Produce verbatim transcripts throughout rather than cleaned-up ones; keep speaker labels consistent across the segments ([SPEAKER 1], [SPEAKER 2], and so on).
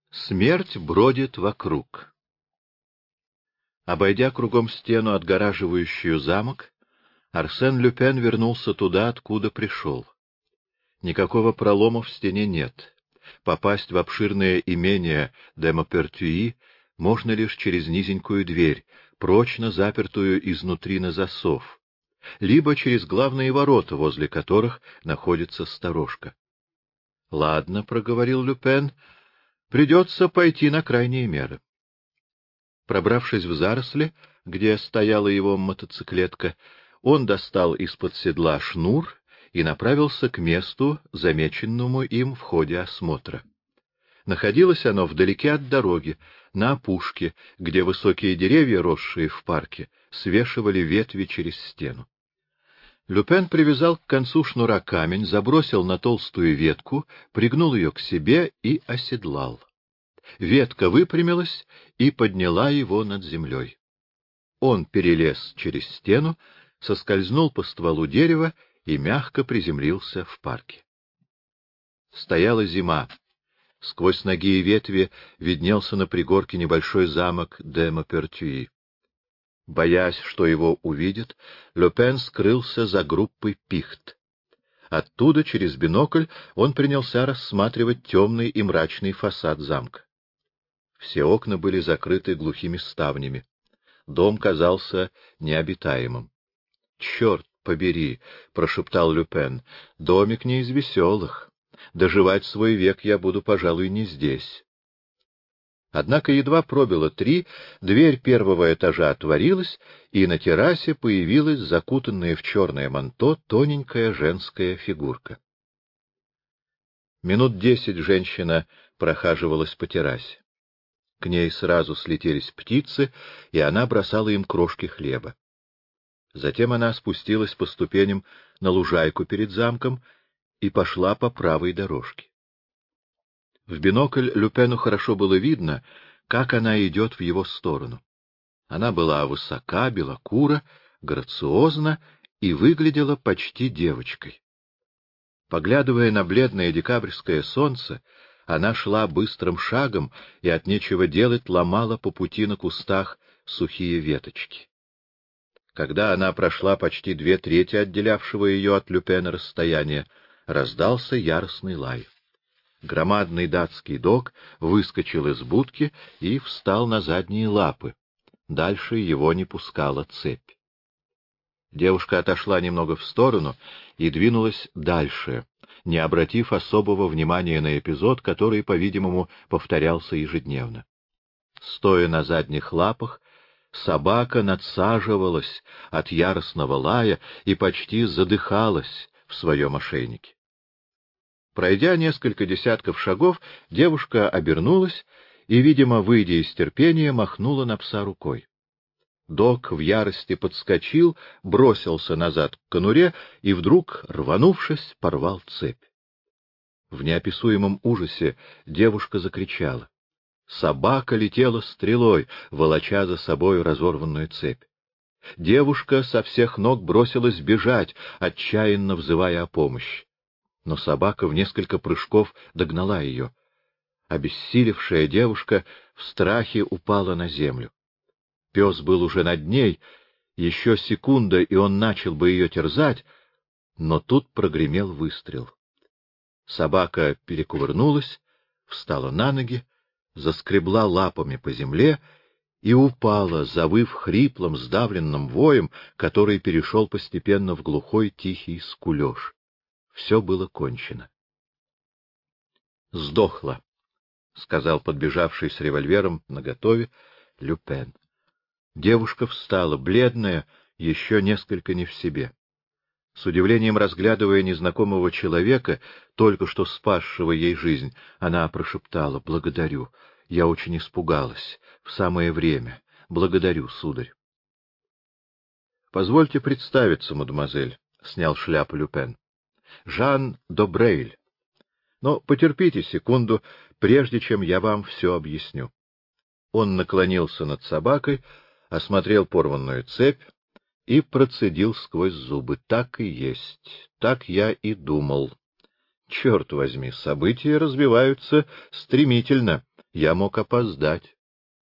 [SPEAKER 1] Смерть бродит вокруг. Обойдя кругом стену, отгораживающую замок, Арсен Люпен вернулся туда, откуда пришел. Никакого пролома в стене нет. Попасть в обширное имение де Маупертюи можно лишь через низенькую дверь, прочно запертую изнутри на засов, либо через главные ворота, возле которых находится сторожка. — Ладно, — проговорил Люпен, — придется пойти на крайние меры. Пробравшись в заросли, где стояла его мотоциклетка, он достал из-под седла шнур и направился к месту, замеченному им в ходе осмотра. Находилось оно вдалеке от дороги, на опушке, где высокие деревья, росшие в парке, свешивали ветви через стену. Люпен привязал к концу шнура камень, забросил на толстую ветку, пригнул ее к себе и оседлал. Ветка выпрямилась и подняла его над землей. Он перелез через стену, соскользнул по стволу дерева и мягко приземлился в парке. Стояла зима. Сквозь ноги и ветви виднелся на пригорке небольшой замок де Маупертюи. Боясь, что его увидят, Люпен скрылся за группой пихт. Оттуда, через бинокль, он принялся рассматривать темный и мрачный фасад замка. Все окна были закрыты глухими ставнями. Дом казался необитаемым. — Черт побери! — прошептал Люпен. — Домик не из веселых. Доживать свой век я буду, пожалуй, не здесь. Однако едва пробило три, дверь первого этажа отворилась, и на террасе появилась закутанная в черное манто тоненькая женская фигурка. Минут десять женщина прохаживалась по террасе. К ней сразу слетелись птицы, и она бросала им крошки хлеба. Затем она спустилась по ступеням на лужайку перед замком и пошла по правой дорожке. В бинокль Люпену хорошо было видно, как она идет в его сторону. Она была высока, белокура, грациозна и выглядела почти девочкой. Поглядывая на бледное декабрьское солнце, она шла быстрым шагом и от нечего делать ломала по пути на кустах сухие веточки. Когда она прошла почти две трети отделявшего ее от Люпена расстояния, раздался яростный лай. Громадный датский дог выскочил из будки и встал на задние лапы. Дальше его не пускала цепь. Девушка отошла немного в сторону и двинулась дальше, не обратив особого внимания на эпизод, который, по-видимому, повторялся ежедневно. Стоя на задних лапах, собака надсаживалась от яростного лая и почти задыхалась в своем ошейнике. Пройдя несколько десятков шагов, девушка обернулась и, видимо, выйдя из терпения, махнула на пса рукой. Дог в ярости подскочил, бросился назад к конуре и вдруг, рванувшись, порвал цепь. В неописуемом ужасе девушка закричала. Собака летела стрелой, волоча за собой разорванную цепь. Девушка со всех ног бросилась бежать, отчаянно взывая о помощи. Но собака в несколько прыжков догнала ее. Обессилевшая девушка в страхе упала на землю. Пес был уже над ней, еще секунда, и он начал бы ее терзать, но тут прогремел выстрел. Собака перекувырнулась, встала на ноги, заскребла лапами по земле и упала, завыв хриплым, сдавленным воем, который перешел постепенно в глухой тихий скулеж. Все было кончено. «Сдохла», — сказал подбежавший с револьвером наготове Люпен. Девушка встала, бледная, еще несколько не в себе. С удивлением разглядывая незнакомого человека, только что спасшего ей жизнь, она прошептала: «Благодарю, я очень испугалась. В самое время. Благодарю, сударь». «Позвольте представиться, мадемуазель», — снял шляпу Люпен. «Жан Добрейль. Но потерпите секунду, прежде чем я вам все объясню». Он наклонился над собакой, осмотрел порванную цепь и процедил сквозь зубы: «Так и есть, так я и думал. Черт возьми, события развиваются стремительно. Я мог опоздать.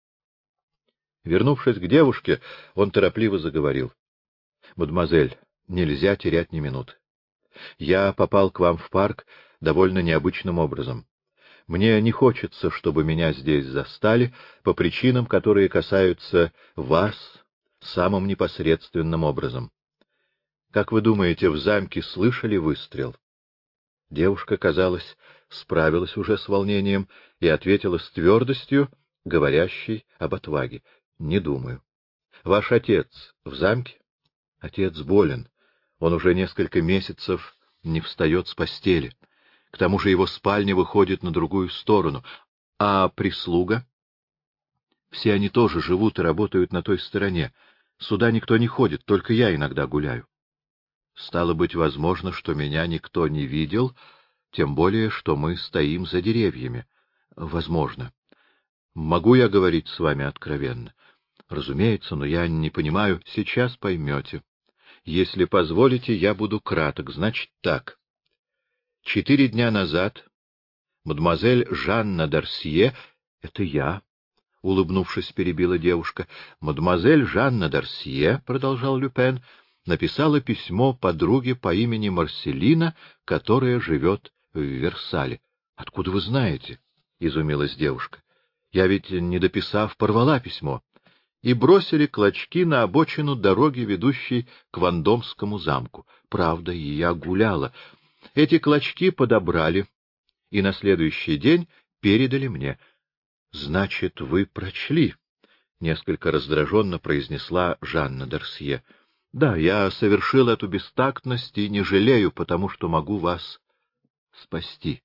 [SPEAKER 1] Вернувшись к девушке, он торопливо заговорил. — Мадемуазель, нельзя терять ни минуты. Я попал к вам в парк довольно необычным образом. Мне не хочется, чтобы меня здесь застали по причинам, которые касаются вас самым непосредственным образом. Как вы думаете, в замке слышали выстрел? Девушка, казалось, справилась уже с волнением и ответила с твердостью, говорящей об отваге. — Не думаю. — Ваш отец в замке? — Отец болен. Он уже несколько месяцев не встает с постели. К тому же его спальня выходит на другую сторону. А прислуга? Все они тоже живут и работают на той стороне. Сюда никто не ходит, только я иногда гуляю. Стало быть, возможно, что меня никто не видел, тем более, что мы стоим за деревьями. Возможно. Могу я говорить с вами откровенно? Разумеется, но я не понимаю. Сейчас поймете. Если позволите, я буду краток. Значит так. Четыре дня назад мадемуазель Жанна Д'Арсье — это я, — улыбнувшись, перебила девушка. — Мадемуазель Жанна Д'Арсье, — продолжал Люпен, — написала письмо подруге по имени Марселина, которая живет в Версале. — Откуда вы знаете? — изумилась девушка. — Я ведь, не дописав, порвала письмо. И бросили клочки на обочину дороги, ведущей к Вандомскому замку. Правда, и я гуляла. Эти клочки подобрали и на следующий день передали мне. — Значит, вы прочли? — несколько раздраженно произнесла Жанна Д'Арсье. — Да, я совершил эту бестактность и не жалею, потому что могу вас спасти.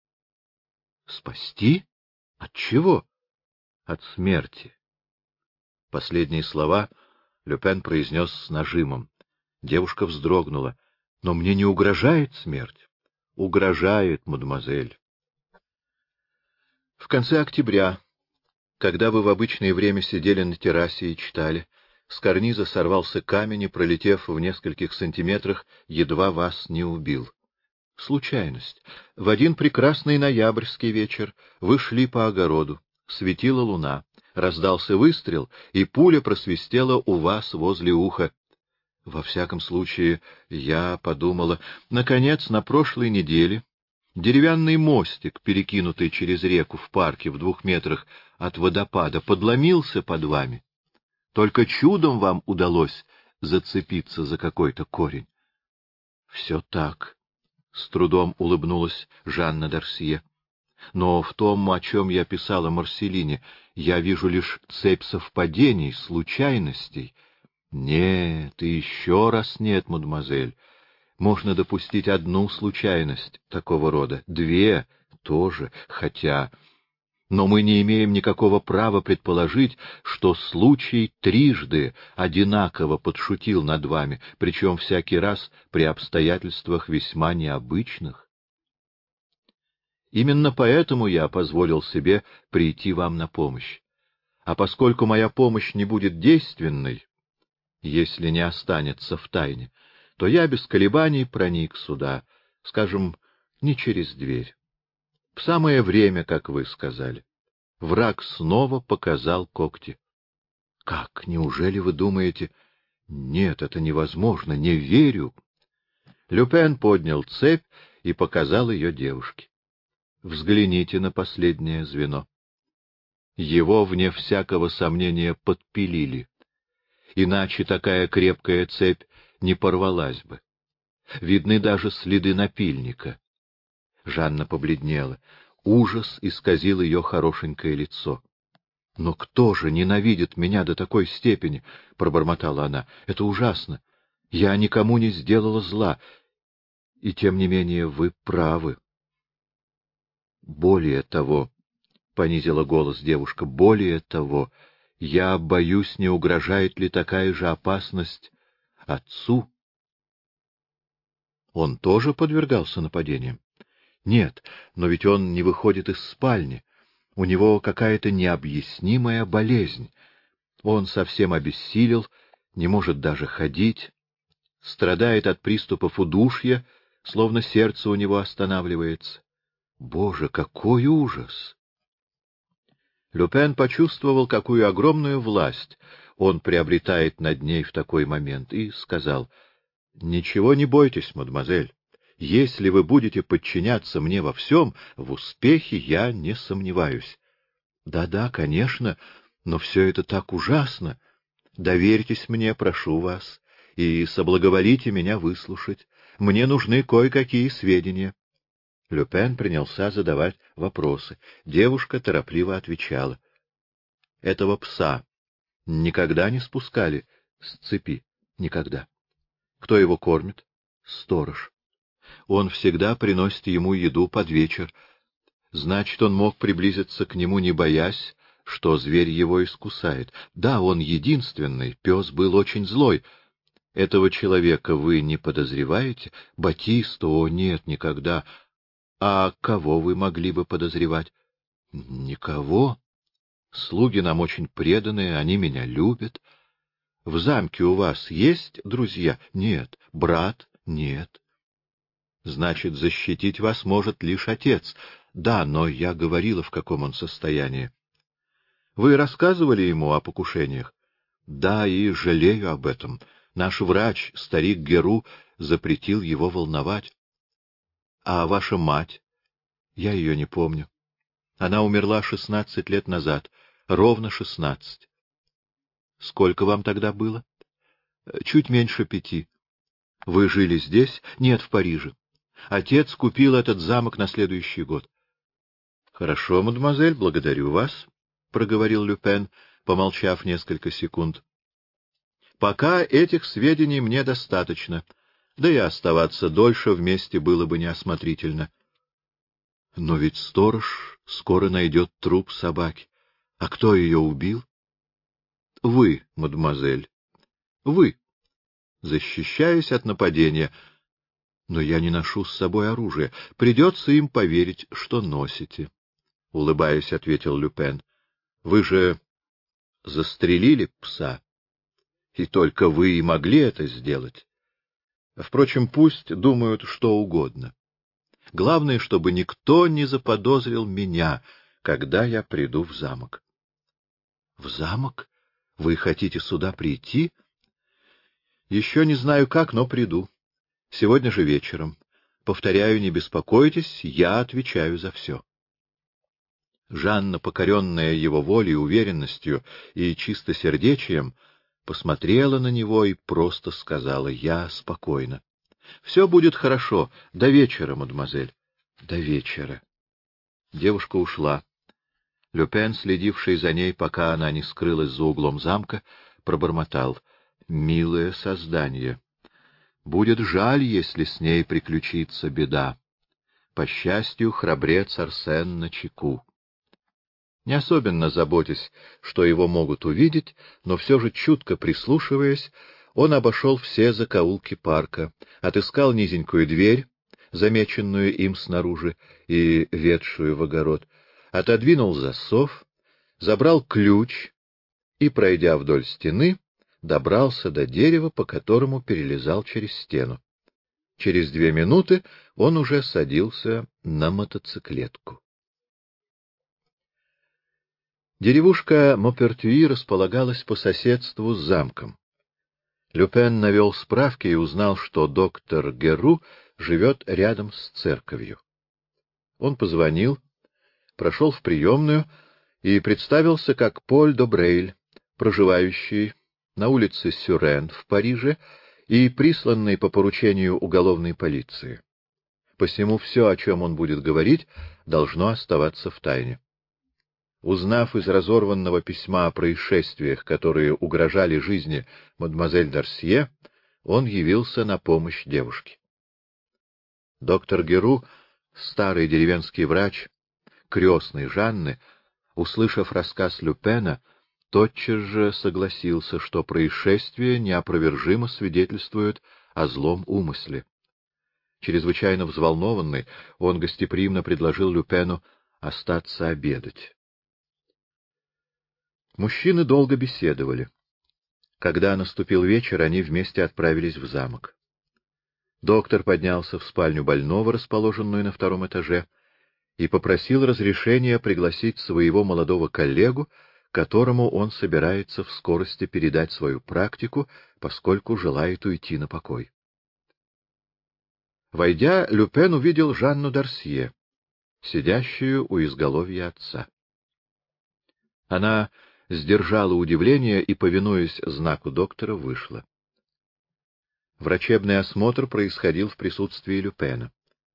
[SPEAKER 1] — Спасти? От чего? — От смерти. Последние слова Люпен произнес с нажимом. Девушка вздрогнула. — Но мне не угрожает смерть? — Угрожает, мадемуазель. В конце октября, когда вы в обычное время сидели на террасе и читали, с карниза сорвался камень и, пролетев в нескольких сантиметрах, едва вас не убил. Случайность. В один прекрасный ноябрьский вечер вы шли по огороду, светила луна, раздался выстрел, и пуля просвистела у вас возле уха. Во всяком случае, я подумала, наконец, на прошлой неделе деревянный мостик, перекинутый через реку в парке в двух метрах от водопада, подломился под вами. Только чудом вам удалось зацепиться за какой-то корень. — Все так, — с трудом улыбнулась Жанна Д'Арсье. — Но в том, о чем я писала Марселине, я вижу лишь цепь совпадений, случайностей. Нет, и еще раз нет, мадемуазель. Можно допустить одну случайность такого рода, две тоже, хотя... Но мы не имеем никакого права предположить, что случай трижды одинаково подшутил над вами, причем всякий раз при обстоятельствах весьма необычных. Именно поэтому я позволил себе прийти вам на помощь. А поскольку моя помощь не будет действенной, если не останется в тайне, то я без колебаний проник сюда, скажем, не через дверь. В самое время, как вы сказали. Враг снова показал когти. — Как? Неужели вы думаете... — Нет, это невозможно, не верю. Люпен поднял цепь и показал ее девушке. Взгляните на последнее звено. Его, вне всякого сомнения, подпилили. Иначе такая крепкая цепь не порвалась бы. Видны даже следы напильника. Жанна побледнела. Ужас исказил ее хорошенькое лицо. — Но кто же ненавидит меня до такой степени? — пробормотала она. — Это ужасно. Я никому не сделала зла. И тем не менее вы правы. — Более того, — понизила голос девушка, — более того, я боюсь, не угрожает ли такая же опасность отцу. Он тоже подвергался нападениям? Нет, но ведь он не выходит из спальни. У него какая-то необъяснимая болезнь. Он совсем обессилел, не может даже ходить, страдает от приступов удушья, словно сердце у него останавливается. Боже, какой ужас! Люпен почувствовал, какую огромную власть он приобретает над ней в такой момент, и сказал: «Ничего не бойтесь, мадемуазель. Если вы будете подчиняться мне во всем, в успехе я не сомневаюсь». «Да-да, конечно, но все это так ужасно. Доверьтесь мне, прошу вас, и соблаговолите меня выслушать. Мне нужны кое-какие сведения». Люпен принялся задавать вопросы. Девушка торопливо отвечала. — Этого пса никогда не спускали с цепи? — Никогда. — Кто его кормит? — Сторож. Он всегда приносит ему еду под вечер. Значит, он мог приблизиться к нему, не боясь, что зверь его искусает. Да, он единственный, пес был очень злой. Этого человека вы не подозреваете? Батиста? О, нет, никогда. А кого вы могли бы подозревать? Никого. Слуги нам очень преданные, они меня любят. В замке у вас есть друзья? Нет. Брат? Нет. Значит, защитить вас может лишь отец. Да, но я говорила, в каком он состоянии. Вы рассказывали ему о покушениях? Да, и жалею об этом. Наш врач, старик Геру, запретил его волновать. А ваша мать? Я ее не помню. Она умерла шестнадцать лет назад. Ровно шестнадцать. Сколько вам тогда было? Чуть меньше пяти. Вы жили здесь? Нет, в Париже. Отец купил этот замок на следующий год. Хорошо, мадемуазель, благодарю вас, проговорил Люпен, помолчав несколько секунд. Пока этих сведений мне достаточно, да и оставаться дольше вместе было бы неосмотрительно. Но ведь сторож скоро найдет труп собаки. А кто ее убил? Вы, мадемуазель. Вы, защищаясь от нападения. Но я не ношу с собой оружие. Придется им поверить, что носите. Улыбаясь, ответил Люпен. Вы же застрелили пса. И только вы и могли это сделать. Впрочем, пусть думают что угодно. Главное, чтобы никто не заподозрил меня, когда я приду в замок. — В замок? Вы хотите сюда прийти? — Еще не знаю как, но приду. Сегодня же вечером. Повторяю, не беспокойтесь, я отвечаю за все. Жанна, покоренная его волей, уверенностью и чистосердечием, посмотрела на него и просто сказала: — Я спокойна. — Все будет хорошо. До вечера, мадемуазель. — До вечера. Девушка ушла. Люпен, следивший за ней, пока она не скрылась за углом замка, пробормотал: — Милое создание. Будет жаль, если с ней приключится беда. По счастью, храбрец Арсен начеку. Не особенно заботясь, что его могут увидеть, но все же чутко прислушиваясь, он обошел все закоулки парка, отыскал низенькую дверь, замеченную им снаружи и ведшую в огород, отодвинул засов, забрал ключ и, пройдя вдоль стены, добрался до дерева, по которому перелезал через стену. Через две минуты он уже садился на мотоциклетку. Деревушка Мопертюи располагалась по соседству с замком. Люпен навел справки и узнал, что доктор Геру живет рядом с церковью. Он позвонил, прошел в приемную и представился как Поль Добрейль, проживающий на улице Сюрен в Париже и присланный по поручению уголовной полиции. Посему все, о чем он будет говорить, должно оставаться в тайне. Узнав из разорванного письма о происшествиях, которые угрожали жизни мадемуазель Дарсье, он явился на помощь девушке. Доктор Геру, старый деревенский врач, крестный Жанны, услышав рассказ Люпена, тотчас же согласился, что происшествие неопровержимо свидетельствует о злом умысле. Чрезвычайно взволнованный, он гостеприимно предложил Люпену остаться обедать. Мужчины долго беседовали. Когда наступил вечер, они вместе отправились в замок. Доктор поднялся в спальню больного, расположенную на втором этаже, и попросил разрешения пригласить своего молодого коллегу, которому он собирается в скорости передать свою практику, поскольку желает уйти на покой. Войдя, Люпен увидел Жанну Дарсье, сидящую у изголовья отца. Она сдержала удивление и, повинуясь знаку доктора, вышла. Врачебный осмотр происходил в присутствии Люпена.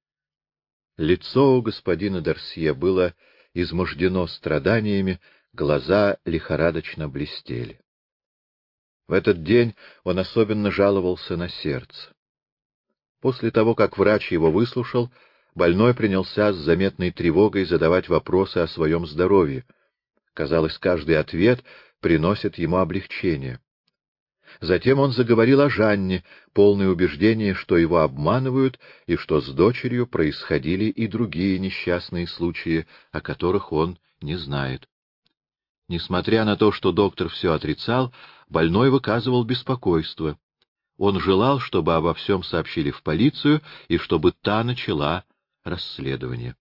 [SPEAKER 1] Лицо у господина Дарсье было измождено страданиями, глаза лихорадочно блестели. В этот день он особенно жаловался на сердце. После того, как врач его выслушал, больной принялся с заметной тревогой задавать вопросы о своем здоровье. Казалось, каждый ответ приносит ему облегчение. Затем он заговорил о Жанне, полное убеждение, что его обманывают, и что с дочерью происходили и другие несчастные случаи, о которых он не знает. Несмотря на то, что доктор все отрицал, больной выказывал беспокойство. Он желал, чтобы обо всем сообщили в полицию и чтобы та начала расследование.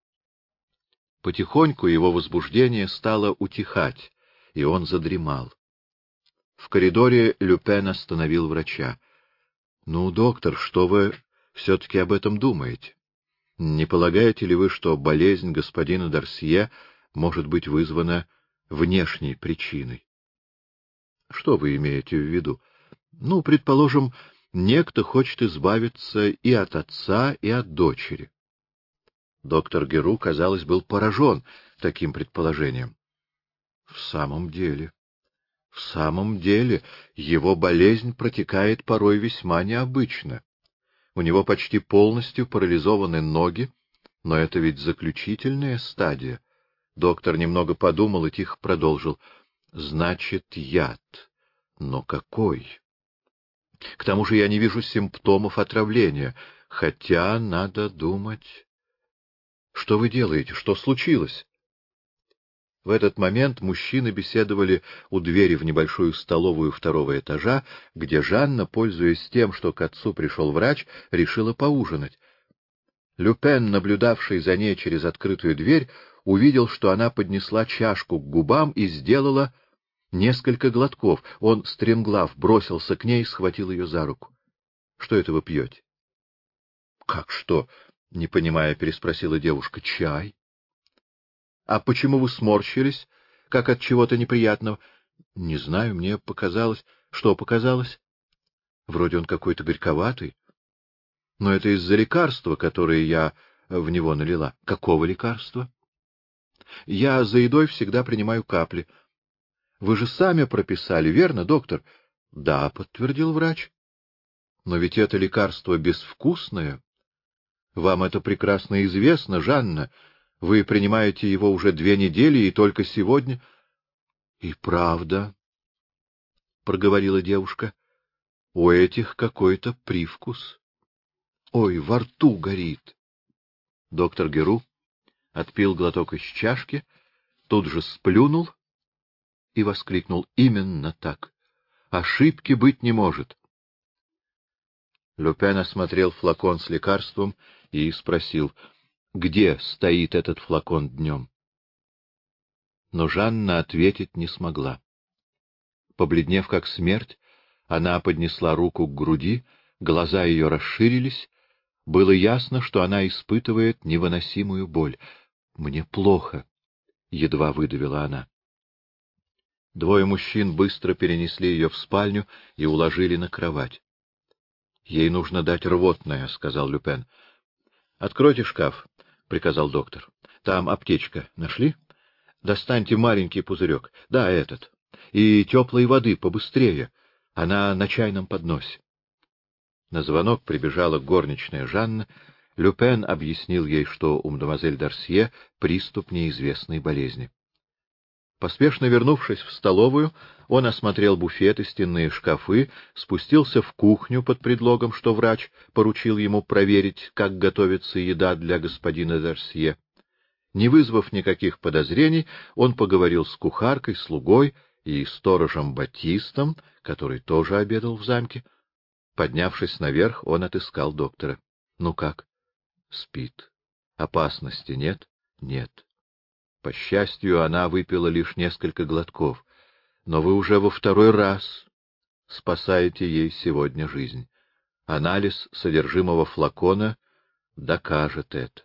[SPEAKER 1] Потихоньку его возбуждение стало утихать, и он задремал. В коридоре Люпен остановил врача. — Ну, доктор, что вы все-таки об этом думаете? Не полагаете ли вы, что болезнь господина Дарсье может быть вызвана внешней причиной? — Что вы имеете в виду? — Ну, предположим, некто хочет избавиться и от отца, и от дочери. Доктор Геру, казалось, был поражен таким предположением. — В самом деле... В самом деле, его болезнь протекает порой весьма необычно. У него почти полностью парализованы ноги, но это ведь заключительная стадия. Доктор немного подумал и тихо продолжил. Значит, яд. Но какой? К тому же я не вижу симптомов отравления, хотя надо думать... Что вы делаете? Что случилось? В этот момент мужчины беседовали у двери в небольшую столовую второго этажа, где Жанна, пользуясь тем, что к отцу пришел врач, решила поужинать. Люпен, наблюдавший за ней через открытую дверь, увидел, что она поднесла чашку к губам и сделала несколько глотков. Он, стремглав, бросился к ней и схватил ее за руку. — Что это вы пьете? — Как что? — не понимая, переспросила девушка. — Чай. — А почему вы сморщились, как от чего-то неприятного? — Не знаю, мне показалось... — Что показалось? — Вроде он какой-то горьковатый. — Но это из-за лекарства, которое я в него налила. — Какого лекарства? — Я за едой всегда принимаю капли. — Вы же сами прописали, верно, доктор? — Да, — подтвердил врач. — Но ведь это лекарство безвкусное. Вам это прекрасно известно, Жанна. Вы принимаете его уже две недели, и только сегодня... — И правда, — проговорила девушка, — у этих какой-то привкус. Ой, во рту горит. Доктор Геру отпил глоток из чашки, тут же сплюнул и воскликнул: — Именно так. Ошибки быть не может. Люпен осмотрел флакон с лекарством и спросил: — Где стоит этот флакон днем? Но Жанна ответить не смогла. Побледнев как смерть, она поднесла руку к груди, глаза ее расширились. Было ясно, что она испытывает невыносимую боль. — Мне плохо, — едва выдавила она. Двое мужчин быстро перенесли ее в спальню и уложили на кровать. — Ей нужно дать рвотное, — сказал Люпен. — Откройте шкаф, — приказал доктор. — Там аптечка. Нашли? Достаньте маленький пузырек. Да, этот. И теплой воды побыстрее. Она на чайном подносе. На звонок прибежала горничная Жанна. Люпен объяснил ей, что у мадемуазель Дарсье приступ неизвестной болезни. Поспешно вернувшись в столовую, он осмотрел буфет и стенные шкафы, спустился в кухню под предлогом, что врач поручил ему проверить, как готовится еда для господина Дарсье. Не вызвав никаких подозрений, он поговорил с кухаркой, слугой и сторожем Батистом, который тоже обедал в замке. Поднявшись наверх, он отыскал доктора. — Ну как? — Спит. — Опасности нет? Нет. По счастью, она выпила лишь несколько глотков, но вы уже во второй раз спасаете ей сегодня жизнь. Анализ содержимого флакона докажет это.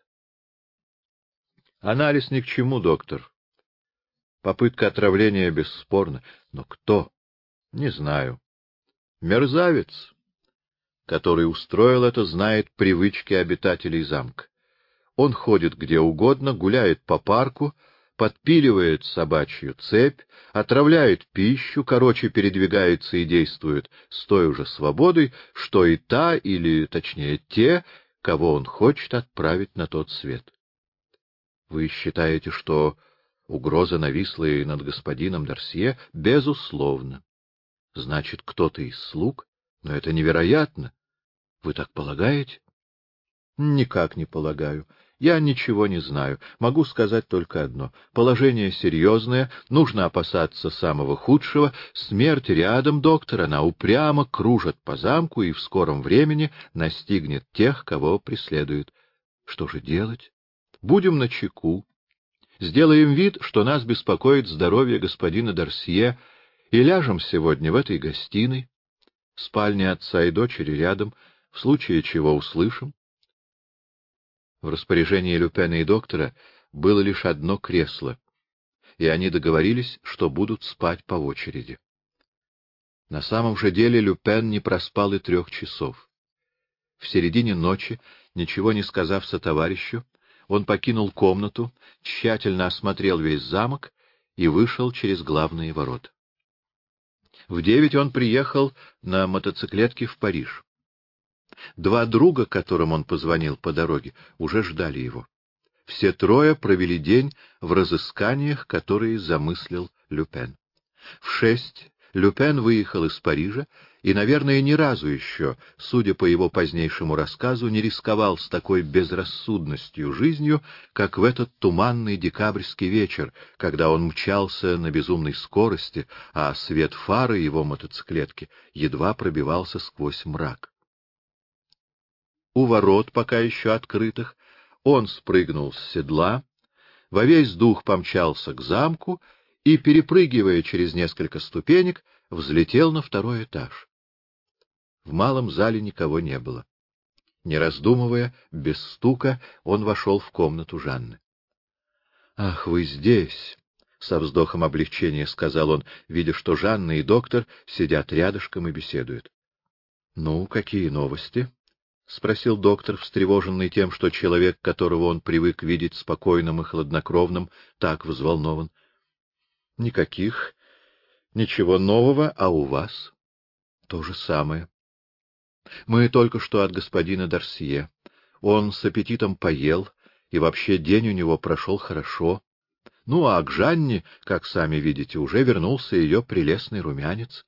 [SPEAKER 1] Анализ ни к чему, доктор. Попытка отравления бесспорна. Но кто? Не знаю. Мерзавец, который устроил это, знает привычки обитателей замка. Он ходит где угодно, гуляет по парку, подпиливает собачью цепь, отравляет пищу, короче, передвигается и действует с той же свободой, что и та, или, точнее, те, кого он хочет отправить на тот свет. Вы считаете, что угроза нависла и над господином Дарсье? Безусловно. Значит, кто-то из слуг? Но это невероятно. Вы так полагаете? Никак не полагаю. Я ничего не знаю. Могу сказать только одно. Положение серьезное, нужно опасаться самого худшего. Смерть рядом, доктор, она упрямо кружит по замку и в скором времени настигнет тех, кого преследует. Что же делать? Будем начеку. Сделаем вид, что нас беспокоит здоровье господина Дарсье, и ляжем сегодня в этой гостиной. Спальня отца и дочери рядом, в случае чего услышим. В распоряжении Люпена и доктора было лишь одно кресло, и они договорились, что будут спать по очереди. На самом же деле Люпен не проспал и трех часов. В середине ночи, ничего не сказав сотоварищу, он покинул комнату, тщательно осмотрел весь замок и вышел через главные ворота. В девять он приехал на мотоциклетке в Париж. Два друга, которым он позвонил по дороге, уже ждали его. Все трое провели день в разысканиях, которые замыслил Люпен. В шесть Люпен выехал из Парижа и, наверное, ни разу еще, судя по его позднейшему рассказу, не рисковал с такой безрассудностью жизнью, как в этот туманный декабрьский вечер, когда он мчался на безумной скорости, а свет фары его мотоциклетки едва пробивался сквозь мрак. У ворот, пока еще открытых, он спрыгнул с седла, во весь дух помчался к замку и, перепрыгивая через несколько ступенек, взлетел на второй этаж. В малом зале никого не было. Не раздумывая, без стука, он вошел в комнату Жанны. — Ах, вы здесь! — со вздохом облегчения сказал он, видя, что Жанна и доктор сидят рядышком и беседуют. — Ну, какие новости? — спросил доктор, встревоженный тем, что человек, которого он привык видеть спокойным и хладнокровным, так взволнован. — Никаких. Ничего нового, а у вас? — То же самое. Мы только что от господина Дарсье. Он с аппетитом поел, и вообще день у него прошел хорошо. Ну, а к Жанне, как сами видите, уже вернулся ее прелестный румянец.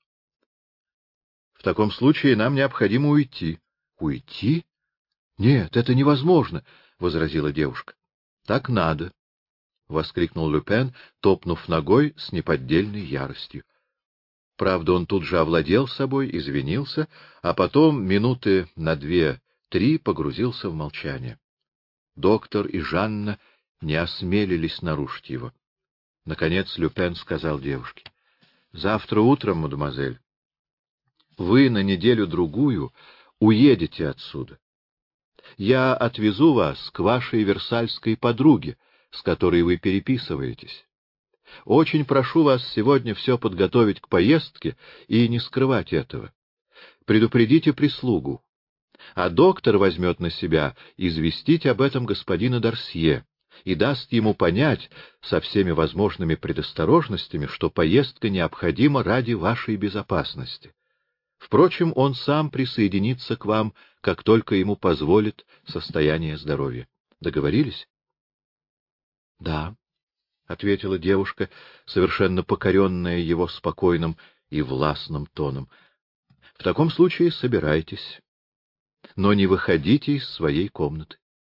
[SPEAKER 1] — В таком случае нам необходимо уйти. — Уйти? — Нет, это невозможно, — возразила девушка. — Так надо, — воскликнул Люпен, топнув ногой с неподдельной яростью. Правда, он тут же овладел собой, извинился, а потом минуты на две-три погрузился в молчание. Доктор и Жанна не осмелились нарушить его. Наконец Люпен сказал девушке: — Завтра утром, мадемуазель, вы на неделю-другую уедете отсюда. Я отвезу вас к вашей версальской подруге, с которой вы переписываетесь. Очень прошу вас сегодня все подготовить к поездке и не скрывать этого. Предупредите прислугу, а доктор возьмет на себя известить об этом господина Дарсье и даст ему понять со всеми возможными предосторожностями, что поездка необходима ради вашей безопасности. Впрочем, он сам присоединится к вам, как только ему позволит состояние здоровья. Договорились? — Да, — ответила девушка, совершенно покоренная его спокойным и властным тоном. — В таком случае собирайтесь, но не выходите из своей комнаты.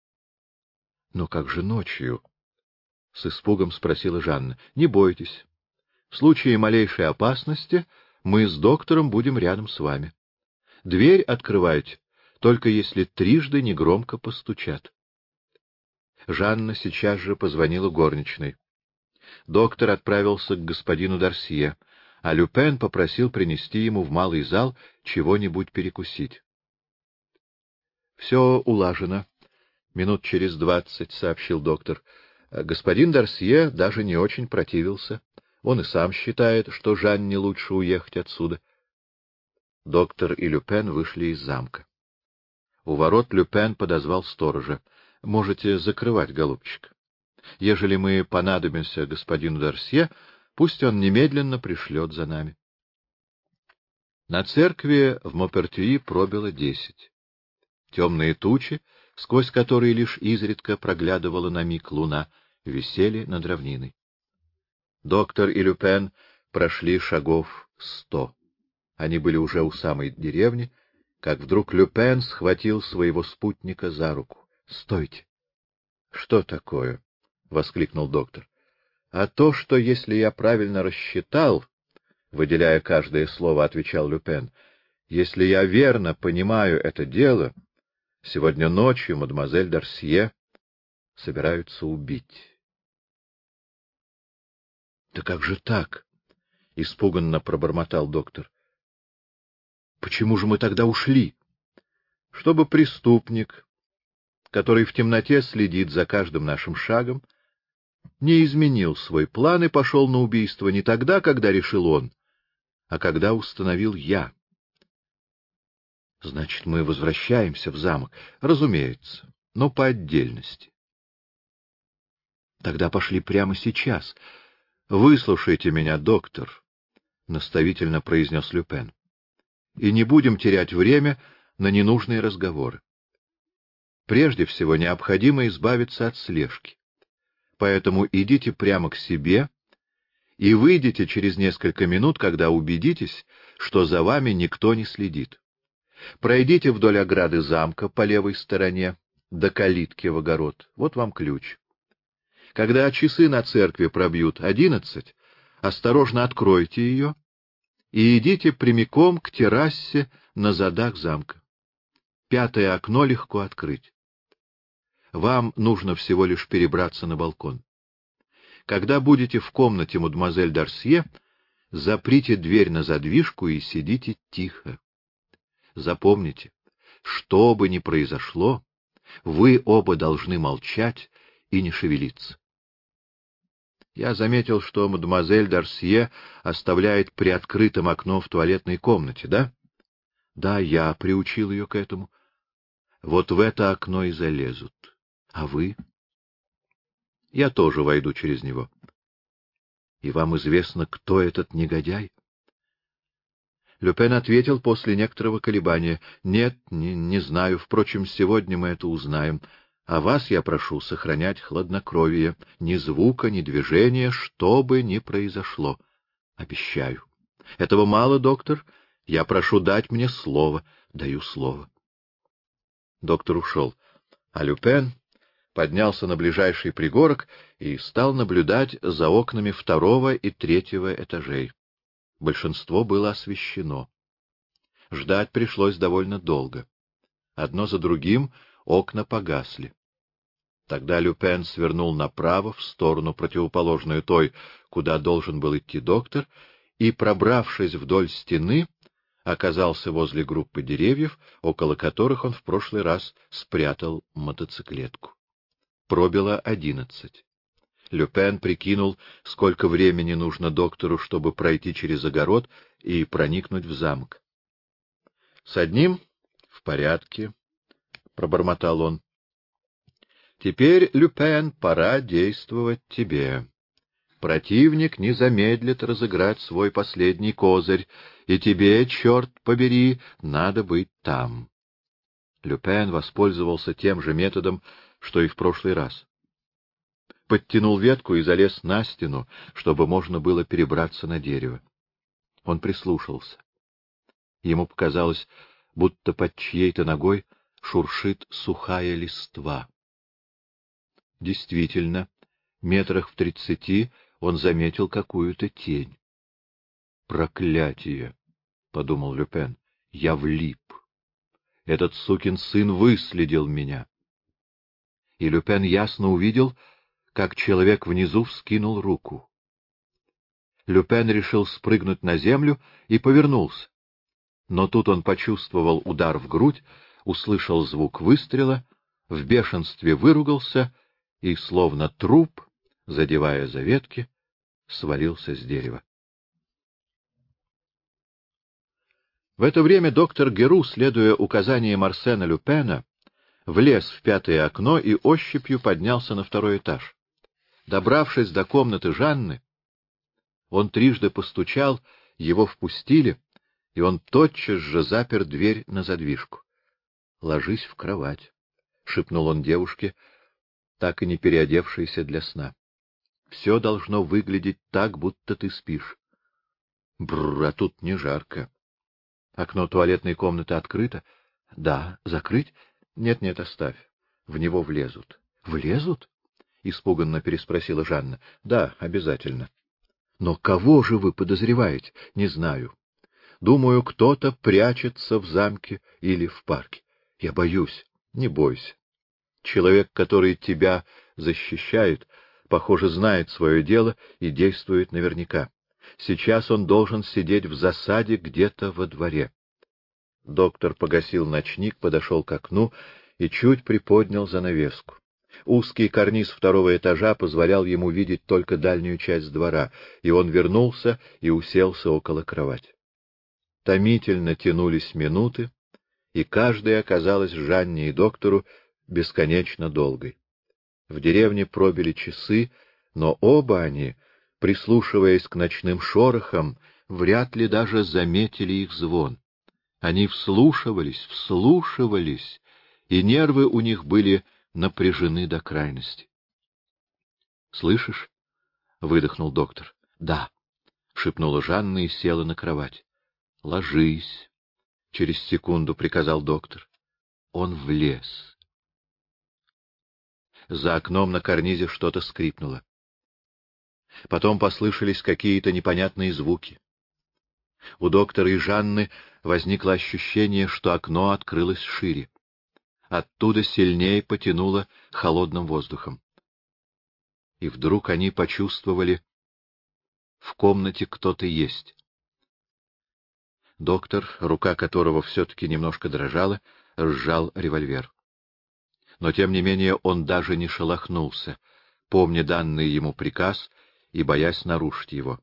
[SPEAKER 1] — Но как же ночью? — с испугом спросила Жанна. — Не бойтесь. В случае малейшей опасности мы с доктором будем рядом с вами. Дверь открывайте, только если трижды негромко постучат. Жанна сейчас же позвонила горничной. Доктор отправился к господину Дарсье, а Люпен попросил принести ему в малый зал чего-нибудь перекусить. — Все улажено. Минут через двадцать, — сообщил доктор. Господин Дарсье даже не очень противился. Он и сам считает, что Жанне лучше уехать отсюда. Доктор и Люпен вышли из замка. У ворот Люпен подозвал сторожа. — Можете закрывать, голубчик. Ежели мы понадобимся господину Дарсье, пусть он немедленно пришлет за нами. На церкви в Мопертюи пробило десять. Темные тучи, сквозь которые лишь изредка проглядывала на миг луна, висели над равниной. Доктор и Люпен прошли шагов сто. Они были уже у самой деревни, как вдруг Люпен схватил своего спутника за руку. — Стойте! — Что такое? — воскликнул доктор. — А то, что, если я правильно рассчитал, — выделяя каждое слово, отвечал Люпен, — если я верно понимаю это дело, сегодня ночью мадемуазель Дарсье собираются убить. — Да как же так? — испуганно пробормотал доктор. — Почему же мы тогда ушли? — Чтобы преступник, который в темноте следит за каждым нашим шагом, не изменил свой план и пошел на убийство не тогда, когда решил он, а когда установил я. — Значит, мы возвращаемся в замок. Разумеется, но по отдельности. — Тогда пошли прямо сейчас. — Выслушайте меня, доктор, — наставительно произнес Люпен. — И не будем терять время на ненужные разговоры. Прежде всего, необходимо избавиться от слежки. Поэтому идите прямо к себе и выйдите через несколько минут, когда убедитесь, что за вами никто не следит. Пройдите вдоль ограды замка по левой стороне до калитки в огород. Вот вам ключ. Когда часы на церкви пробьют одиннадцать, осторожно откройте ее и идите прямиком к террасе на задах замка. Пятое окно легко открыть. Вам нужно всего лишь перебраться на балкон. Когда будете в комнате мадемуазель Дарсье, заприте дверь на задвижку и сидите тихо. Запомните, что бы ни произошло, вы оба должны молчать и не шевелиться. Я заметил, что мадемуазель Дарсье оставляет приоткрытым окно в туалетной комнате, да? Да, я приучил ее к этому. Вот в это окно и залезут. А вы? Я тоже войду через него. И вам известно, кто этот негодяй? Люпен ответил после некоторого колебания. Нет, не, не знаю. Впрочем, сегодня мы это узнаем. А вас я прошу сохранять хладнокровие. Ни звука, ни движения, что бы ни произошло. Обещаю. Этого мало, доктор. Я прошу дать мне слово. Даю слово. Доктор ушел. А Люпен поднялся на ближайший пригорок и стал наблюдать за окнами второго и третьего этажей. Большинство было освещено. Ждать пришлось довольно долго. Одно за другим окна погасли. Тогда Люпен свернул направо, в сторону, противоположную той, куда должен был идти доктор, и, пробравшись вдоль стены, оказался возле группы деревьев, около которых он в прошлый раз спрятал мотоциклетку. Пробило одиннадцать. Люпен прикинул, сколько времени нужно доктору, чтобы пройти через огород и проникнуть в замок. — С одним в порядке, — пробормотал он. — Теперь, Люпен, пора действовать тебе. Противник не замедлит разыграть свой последний козырь, и тебе, черт побери, надо быть там. Люпен воспользовался тем же методом, что и в прошлый раз. Подтянул ветку и залез на стену, чтобы можно было перебраться на дерево. Он прислушался. Ему показалось, будто под чьей-то ногой шуршит сухая листва. Действительно, метрах в тридцати он заметил какую-то тень. «Проклятие!» — подумал Люпен. «Я влип. Этот сукин сын выследил меня». и Люпен ясно увидел, как человек внизу вскинул руку. Люпен решил спрыгнуть на землю и повернулся. Но тут он почувствовал удар в грудь, услышал звук выстрела, в бешенстве выругался и, словно труп, задевая за ветки, свалился с дерева. В это время доктор Геру, следуя указаниям Арсена Люпена, влез в пятое окно и ощупью поднялся на второй этаж. Добравшись до комнаты Жанны, он трижды постучал, его впустили, и он тотчас же запер дверь на задвижку. — Ложись в кровать, — шепнул он девушке, так и не переодевшейся для сна. — Все должно выглядеть так, будто ты спишь. Бррр, а тут не жарко. Окно туалетной комнаты открыто. — Да. Закрыть? — Нет-нет, оставь. В него влезут. — Влезут? — испуганно переспросила Жанна. — Да, обязательно. — Но кого же вы подозреваете? — Не знаю. Думаю, кто-то прячется в замке или в парке. Я боюсь. Не бойся. Человек, который тебя защищает, похоже, знает свое дело и действует наверняка. Сейчас он должен сидеть в засаде где-то во дворе. Доктор погасил ночник, подошел к окну и чуть приподнял занавеску. Узкий карниз второго этажа позволял ему видеть только дальнюю часть двора, и он вернулся и уселся около кровати. Томительно тянулись минуты, и каждая оказалась Жанне и доктору бесконечно долгой. В деревне пробили часы, но оба они, прислушиваясь к ночным шорохам, вряд ли даже заметили их звон. Они вслушивались, вслушивались, и нервы у них были напряжены до крайности. — Слышишь? — выдохнул доктор. — Да, — шепнула Жанна и села на кровать. — Ложись, — через секунду приказал доктор. Он влез. За окном на карнизе что-то скрипнуло. Потом послышались какие-то непонятные звуки. У доктора и Жанны возникло ощущение, что окно открылось шире. Оттуда сильнее потянуло холодным воздухом. И вдруг они почувствовали, в комнате кто-то есть. Доктор, рука которого все-таки немножко дрожала, сжал револьвер. Но, тем не менее, он даже не шелохнулся, помня данный ему приказ и боясь нарушить его.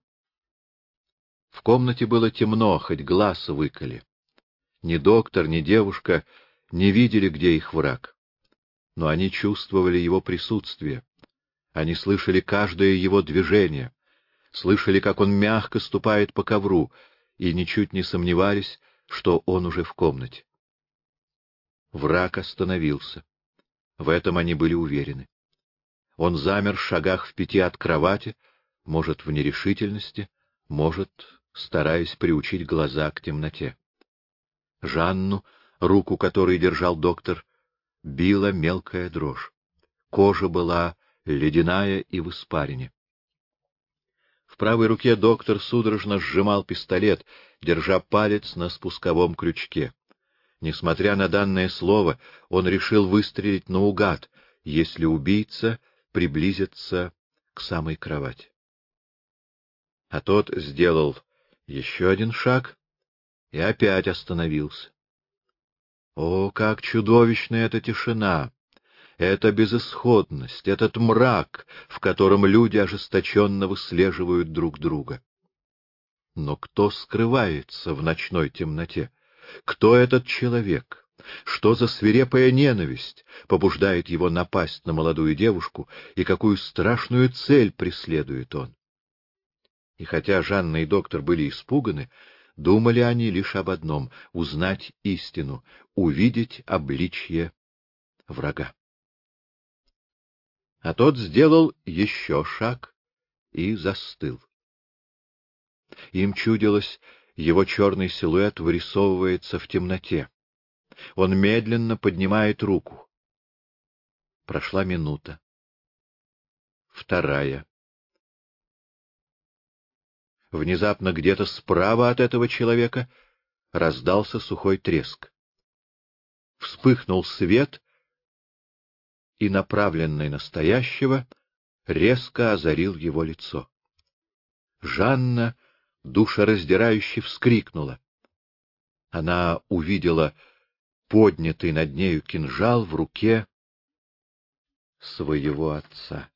[SPEAKER 1] В комнате было темно, хоть глаз выколи. Ни доктор, ни девушка не видели, где их враг. Но они чувствовали его присутствие. Они слышали каждое его движение, слышали, как он мягко ступает по ковру, и ничуть не сомневались, что он уже в комнате. Враг остановился. В этом они были уверены. Он замер в шагах в пяти от кровати, может, в нерешительности, может, стараясь приучить глаза к темноте. Жанну, руку которой держал доктор, била мелкая дрожь. Кожа была ледяная и в испарине. В правой руке доктор судорожно сжимал пистолет, держа палец на спусковом крючке. Несмотря на данное слово, он решил выстрелить наугад, если убийца приблизится к самой кровати. А тот сделал еще один шаг и опять остановился. О, как чудовищна эта тишина! Эта безысходность, этот мрак, в котором люди ожесточенно выслеживают друг друга. Но кто скрывается в ночной темноте? Кто этот человек? Что за свирепая ненависть побуждает его напасть на молодую девушку, и какую страшную цель преследует он? И хотя Жанна и доктор были испуганы, думали они лишь об одном — узнать истину, увидеть обличье врага. А тот сделал еще шаг и застыл. Им чудилось, его черный силуэт вырисовывается в темноте. Он медленно поднимает руку. Прошла минута. Вторая. Внезапно где-то справа от этого человека раздался сухой треск. Вспыхнул свет, и направленный на стоящего, резко озарил его лицо. Жанна душераздирающе вскрикнула. Она увидела поднятый над нею кинжал в руке своего отца.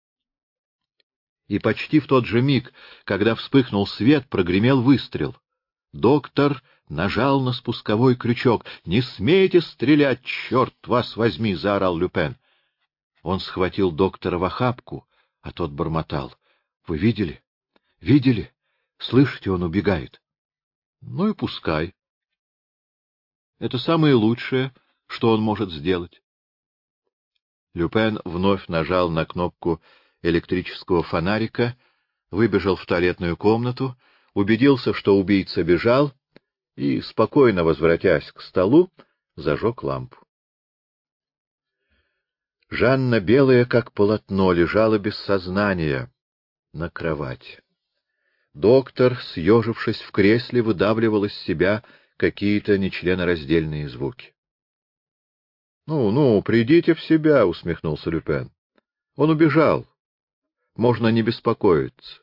[SPEAKER 1] И почти в тот же миг, когда вспыхнул свет, прогремел выстрел. Доктор нажал на спусковой крючок. — Не смейте стрелять, черт вас возьми! — заорал Люпен. Он схватил доктора в охапку, а тот бормотал. — Вы видели? Видели? Слышите, он убегает. — Ну и пускай. Это самое лучшее, что он может сделать. Люпен вновь нажал на кнопку электрического фонарика, выбежал в туалетную комнату, убедился, что убийца бежал, и, спокойно возвратясь к столу, зажег лампу. Жанна, белая как полотно, лежала без сознания на кровати. Доктор, съежившись в кресле, выдавливал из себя какие-то нечленораздельные звуки. — Ну, ну, придите в себя, — усмехнулся Люпен. — Он убежал. Можно не беспокоиться.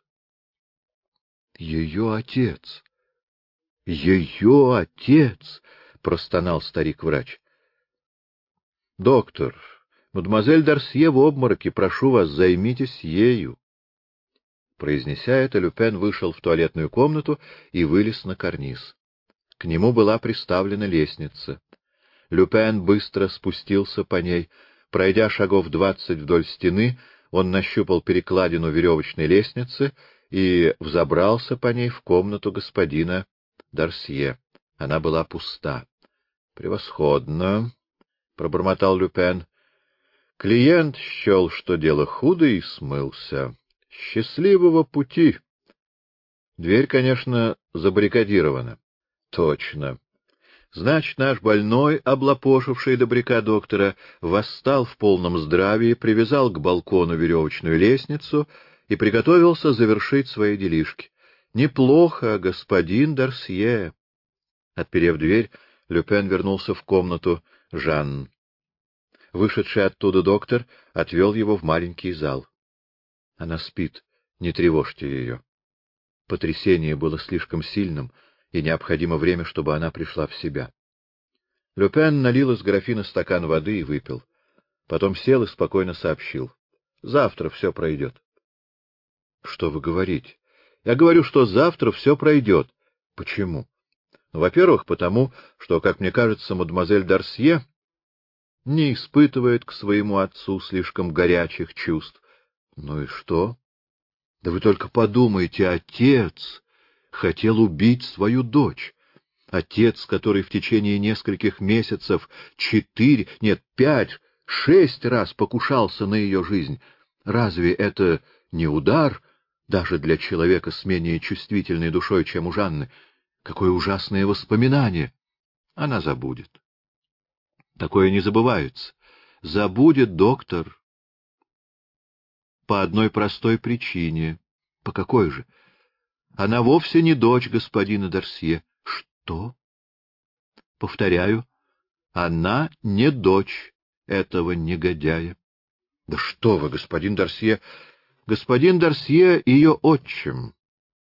[SPEAKER 1] — Ее отец! Ее отец! — простонал старик-врач. — Доктор, мадемуазель Дарсье в обмороке, прошу вас, займитесь ею. Произнеся это, Люпен вышел в туалетную комнату и вылез на карниз. К нему была приставлена лестница. Люпен быстро спустился по ней. Пройдя шагов двадцать вдоль стены, он нащупал перекладину веревочной лестницы и взобрался по ней в комнату господина Дарсье. Она была пуста. — Превосходно, — пробормотал Люпен. Клиент счел, что дело худо, и смылся. Счастливого пути. Дверь, конечно, забаррикадирована. Точно. Значит, наш больной, облапошивший добряка доктора, восстал в полном здравии, привязал к балкону веревочную лестницу и приготовился завершить свои делишки. Неплохо, господин Дарсье. Отперев дверь, Люпен вернулся в комнату Жанны. Вышедший оттуда доктор отвел его в маленький зал. Она спит, не тревожьте ее. Потрясение было слишком сильным, и необходимо время, чтобы она пришла в себя. Люпен налил из графина стакан воды и выпил. Потом сел и спокойно сообщил. — Завтра все пройдет. — Что вы говорите? — Я говорю, что завтра все пройдет. — Почему? — Во-первых, потому, что, как мне кажется, мадемуазель Дарсье не испытывает к своему отцу слишком горячих чувств. — Ну и что? — Да вы только подумайте, отец хотел убить свою дочь. Отец, который в течение нескольких месяцев четыре, нет, пять, шесть раз покушался на ее жизнь. Разве это не удар даже для человека с менее чувствительной душой, чем у Жанны? Какое ужасное воспоминание! Она забудет. Такое не забывается. Забудет доктор. По одной простой причине. По какой же? Она вовсе не дочь господина Дарсье. Что? Повторяю, она не дочь этого негодяя. Да что вы, господин Дарсье! Господин Дарсье — ее отчим.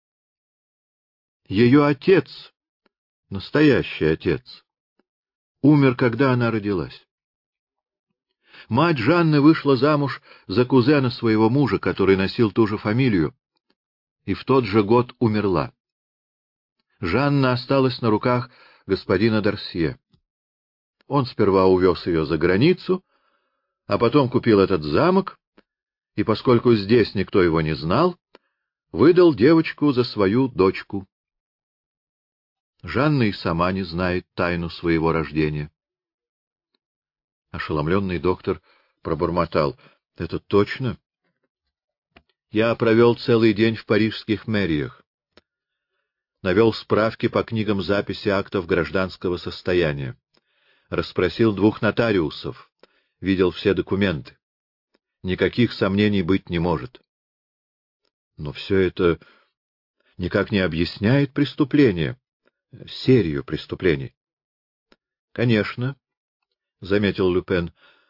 [SPEAKER 1] Ее отец, настоящий отец, умер, когда она родилась. Мать Жанны вышла замуж за кузена своего мужа, который носил ту же фамилию, и в тот же год умерла. Жанна осталась на руках господина Дарсье. Он сперва увез ее за границу, а потом купил этот замок, и, поскольку здесь никто его не знал, выдал девочку за свою дочку. Жанна и сама не знает тайну своего рождения. Ошеломленный доктор пробормотал. — Это точно? Я провел целый день в парижских мэриях. Навел справки по книгам записи актов гражданского состояния. Расспросил двух нотариусов. Видел все документы. Никаких сомнений быть не может. Но все это никак не объясняет преступление, серию преступлений. — Конечно, — заметил Люпен,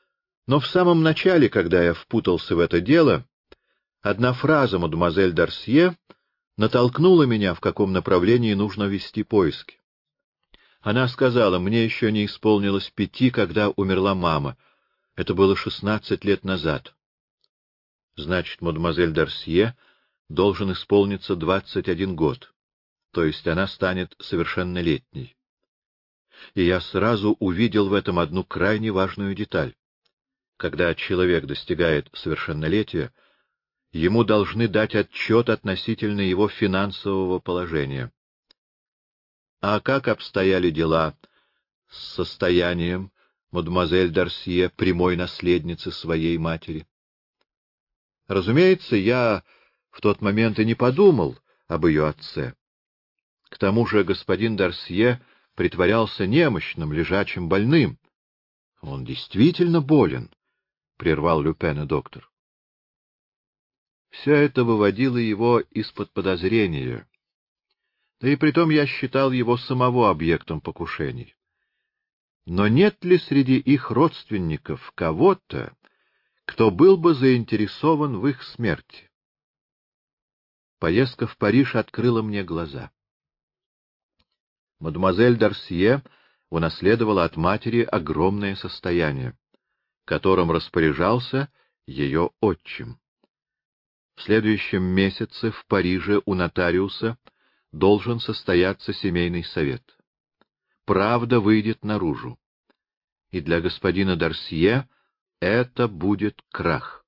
[SPEAKER 1] Но в самом начале, когда я впутался в это дело, одна фраза мадемуазель Дарсье натолкнула меня, в каком направлении нужно вести поиски. Она сказала: мне еще не исполнилось пяти, когда умерла мама. Это было шестнадцать лет назад. Значит, мадемуазель Дарсье должен исполниться двадцать один год, то есть она станет совершеннолетней. И я сразу увидел в этом одну крайне важную деталь. Когда человек достигает совершеннолетия, ему должны дать отчет относительно его финансового положения. А как обстояли дела с состоянием мадемуазель Дарсье, прямой наследницы своей матери? Разумеется, я в тот момент и не подумал об ее отце. К тому же господин Дарсье притворялся немощным, лежачим больным. — Он действительно болен, — прервал Люпена доктор. Все это выводило его из-под подозрения. Да и притом я считал его самого объектом покушений. Но нет ли среди их родственников кого-то, кто был бы заинтересован в их смерти? Поездка в Париж открыла мне глаза. Мадемуазель Дарсье унаследовала от матери огромное состояние, которым распоряжался ее отчим. В следующем месяце в Париже у нотариуса должен состояться семейный совет. Правда выйдет наружу, и для господина Дарсье это будет крах.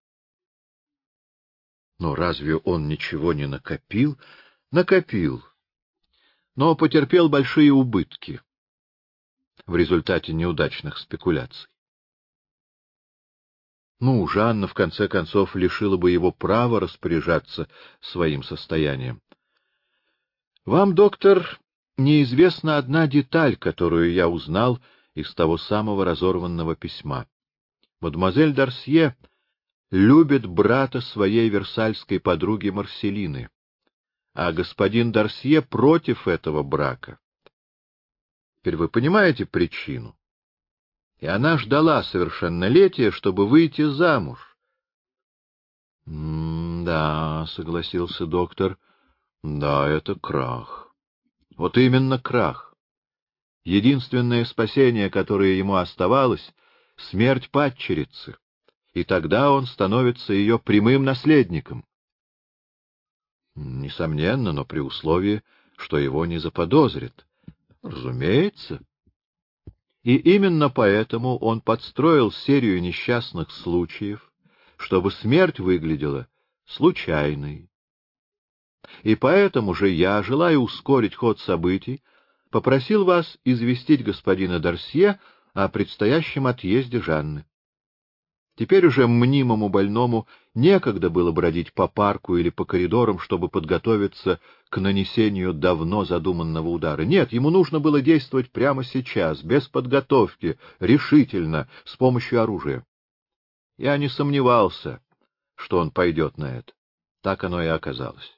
[SPEAKER 1] Но разве он ничего не накопил? Накопил, но потерпел большие убытки в результате неудачных спекуляций. Ну, Жанна, в конце концов, лишила бы его права распоряжаться своим состоянием. Вам, доктор, неизвестна одна деталь, которую я узнал из того самого разорванного письма. Мадемуазель Дарсье любит брата своей версальской подруги Марселины, а господин Дарсье против этого брака. Теперь вы понимаете причину? И она ждала совершеннолетия, чтобы выйти замуж. — Да, — согласился доктор, — да, это крах. Вот именно крах. Единственное спасение, которое ему оставалось — смерть падчерицы, и тогда он становится ее прямым наследником. Несомненно, но при условии, что его не заподозрят. Разумеется. И именно поэтому он подстроил серию несчастных случаев, чтобы смерть выглядела случайной. И поэтому же я, желая ускорить ход событий, попросил вас известить господина Дарсье о предстоящем отъезде Жанны. Теперь уже мнимому больному некогда было бродить по парку или по коридорам, чтобы подготовиться к нанесению давно задуманного удара. Нет, ему нужно было действовать прямо сейчас, без подготовки, решительно, с помощью оружия. Я не сомневался, что он пойдет на это. Так оно и оказалось.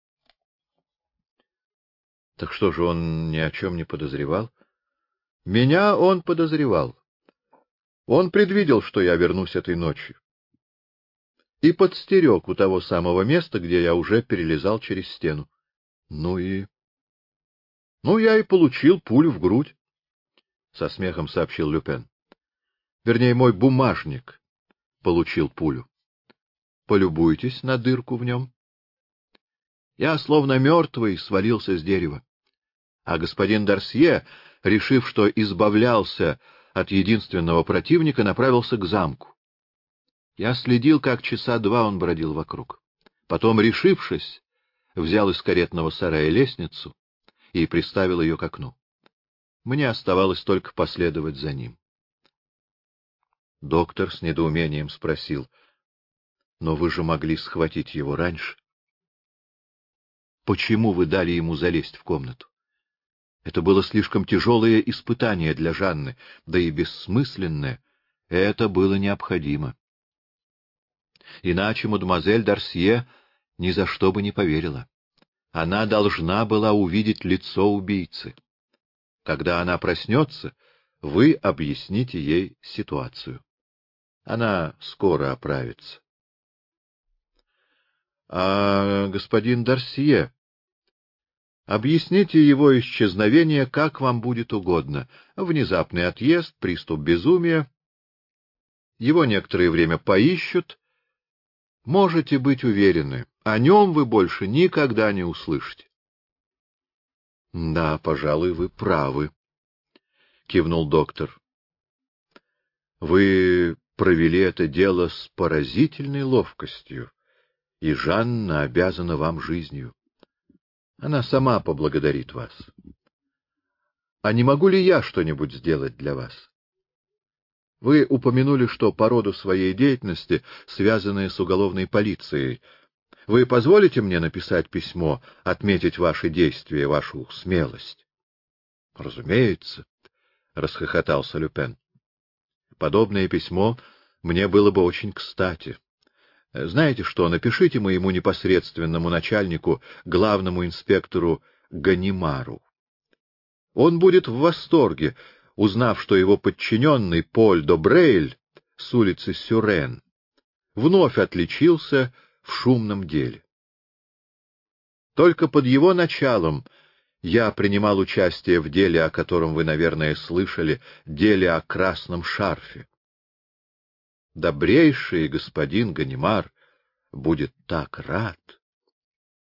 [SPEAKER 1] Так что же, он ни о чем не подозревал? Меня он подозревал. Он предвидел, что я вернусь этой ночью, и подстерег у того самого места, где я уже перелезал через стену. Ну и... Ну, я и получил пулю в грудь, — со смехом сообщил Люпен. Вернее, мой бумажник получил пулю. Полюбуйтесь на дырку в нем. Я, словно мертвый, свалился с дерева, а господин Дарсье, решив, что избавлялся от единственного противника, направился к замку. Я следил, как часа два он бродил вокруг. Потом, решившись, взял из каретного сарая лестницу и приставил ее к окну. Мне оставалось только последовать за ним. Доктор с недоумением спросил: — Но вы же могли схватить его раньше. Почему вы дали ему залезть в комнату? Это было слишком тяжелое испытание для Жанны, да и бессмысленное. Это было необходимо. Иначе мадемуазель Дарсье ни за что бы не поверила. Она должна была увидеть лицо убийцы. Когда она проснется, вы объясните ей ситуацию. Она скоро оправится. — А господин Дарсье? Объясните его исчезновение, как вам будет угодно. Внезапный отъезд, приступ безумия. Его некоторое время поищут. Можете быть уверены, о нем вы больше никогда не услышите. — Да, пожалуй, вы правы, — кивнул доктор. — Вы провели это дело с поразительной ловкостью, и Жанна обязана вам жизнью. Она сама поблагодарит вас. А не могу ли я что-нибудь сделать для вас? Вы упомянули, что по роду своей деятельности, связанные с уголовной полицией, вы позволите мне написать письмо, отметить ваши действия, вашу смелость? — Разумеется, — расхохотался Люпен. — Подобное письмо мне было бы очень кстати. Знаете что, напишите моему непосредственному начальнику, главному инспектору Ганимару. Он будет в восторге, узнав, что его подчиненный Поль Добрейль с улицы Сюрен вновь отличился в шумном деле. Только под его началом я принимал участие в деле, о котором вы, наверное, слышали, деле о красном шарфе. Добрейший господин Ганимар будет так рад.